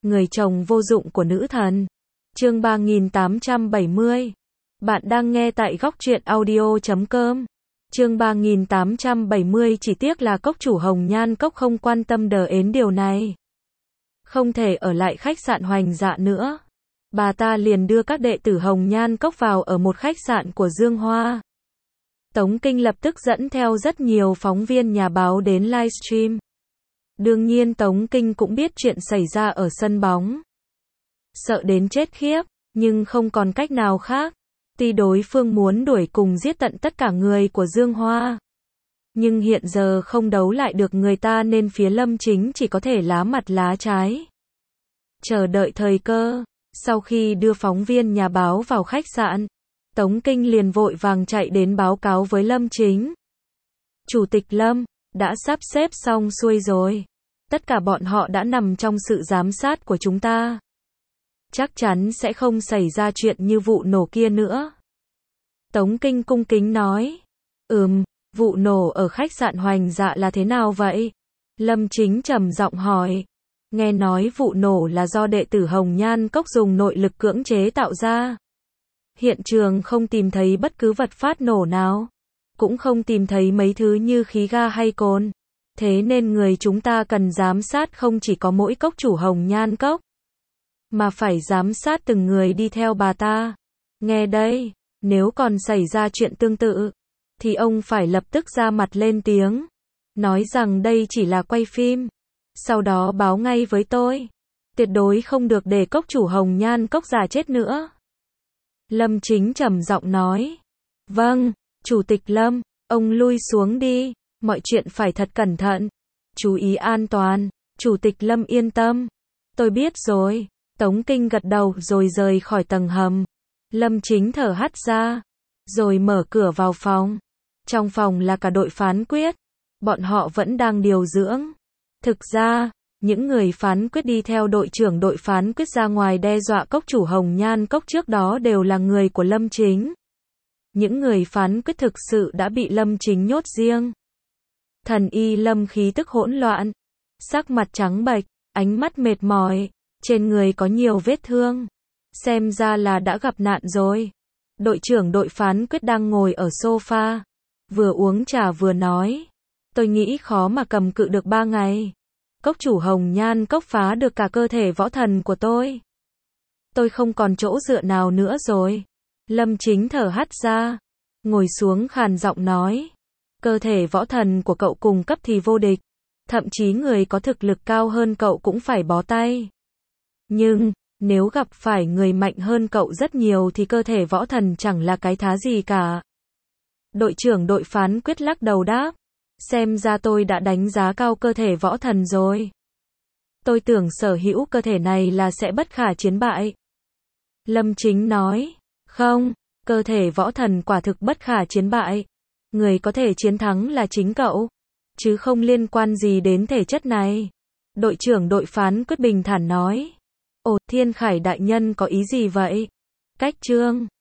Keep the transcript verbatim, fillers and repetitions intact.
người chồng vô dụng của nữ thần. Chương ba nghìn tám trăm bảy mươi. Bạn đang nghe tại góc truyện audio chấm com. Chương ba nghìn tám trăm bảy mươi. Chỉ tiếc là cốc chủ Hồng Nhan Cốc không quan tâm đến điều này. Không thể ở lại khách sạn Hoành Dạ nữa. Bà ta liền đưa các đệ tử Hồng Nhan Cốc vào ở một khách sạn của Dương Hoa. Tống Kinh lập tức dẫn theo rất nhiều phóng viên nhà báo đến livestream. Đương nhiên Tống Kinh cũng biết chuyện xảy ra ở sân bóng. Sợ đến chết khiếp, nhưng không còn cách nào khác. Tuy đối phương muốn đuổi cùng giết tận tất cả người của Dương Hoa, nhưng hiện giờ không đấu lại được người ta nên phía Lâm Chính chỉ có thể lá mặt lá trái. Chờ đợi thời cơ. Sau khi đưa phóng viên nhà báo vào khách sạn, Tống Kinh liền vội vàng chạy đến báo cáo với Lâm Chính. Chủ tịch Lâm, đã sắp xếp xong xuôi rồi. Tất cả bọn họ đã nằm trong sự giám sát của chúng ta. Chắc chắn sẽ không xảy ra chuyện như vụ nổ kia nữa. Tống Kinh cung kính nói. Ừm, vụ nổ ở khách sạn Hoành Dạ là thế nào vậy? Lâm Chính trầm giọng hỏi. Nghe nói vụ nổ là do đệ tử Hồng Nhan Cốc dùng nội lực cưỡng chế tạo ra. Hiện trường không tìm thấy bất cứ vật phát nổ nào. Cũng không tìm thấy mấy thứ như khí ga hay cồn. Thế nên người chúng ta cần giám sát không chỉ có mỗi cốc chủ Hồng Nhan Cốc, mà phải giám sát từng người đi theo bà ta. Nghe đây, nếu còn xảy ra chuyện tương tự, thì ông phải lập tức ra mặt lên tiếng. Nói rằng đây chỉ là quay phim. Sau đó báo ngay với tôi. Tuyệt đối không được để cốc chủ Hồng Nhan Cốc già chết nữa. Lâm Chính trầm giọng nói. Vâng, Chủ tịch Lâm, ông lui xuống đi. Mọi chuyện phải thật cẩn thận. Chú ý an toàn. Chủ tịch Lâm yên tâm. Tôi biết rồi. Tống Kinh gật đầu rồi rời khỏi tầng hầm. Lâm Chính thở hắt ra, rồi mở cửa vào phòng. Trong phòng là cả đội phán quyết. Bọn họ vẫn đang điều dưỡng. Thực ra, những người phán quyết đi theo đội trưởng đội phán quyết ra ngoài đe dọa cốc chủ Hồng Nhan Cốc trước đó đều là người của Lâm Chính. Những người phán quyết thực sự đã bị Lâm Chính nhốt riêng. Thần y Lâm khí tức hỗn loạn, sắc mặt trắng bệch, ánh mắt mệt mỏi, trên người có nhiều vết thương. Xem ra là đã gặp nạn rồi. Đội trưởng đội phán quyết đang ngồi ở sofa, vừa uống trà vừa nói. Tôi nghĩ khó mà cầm cự được ba ngày. Cốc chủ Hồng Nhan Cốc phá được cả cơ thể võ thần của tôi. Tôi không còn chỗ dựa nào nữa rồi. Lâm Chính thở hắt ra, ngồi xuống khàn giọng nói. Cơ thể võ thần của cậu cùng cấp thì vô địch. Thậm chí người có thực lực cao hơn cậu cũng phải bó tay. Nhưng, nếu gặp phải người mạnh hơn cậu rất nhiều thì cơ thể võ thần chẳng là cái thá gì cả. Đội trưởng đội phán quyết lắc đầu đáp. Xem ra tôi đã đánh giá cao cơ thể võ thần rồi. Tôi tưởng sở hữu cơ thể này là sẽ bất khả chiến bại. Lâm Chính nói. Không, cơ thể võ thần quả thực bất khả chiến bại. Người có thể chiến thắng là chính cậu, chứ không liên quan gì đến thể chất này. Đội trưởng đội phán quyết bình thản nói. Ồ, Thiên Khải đại nhân có ý gì vậy? Cách chương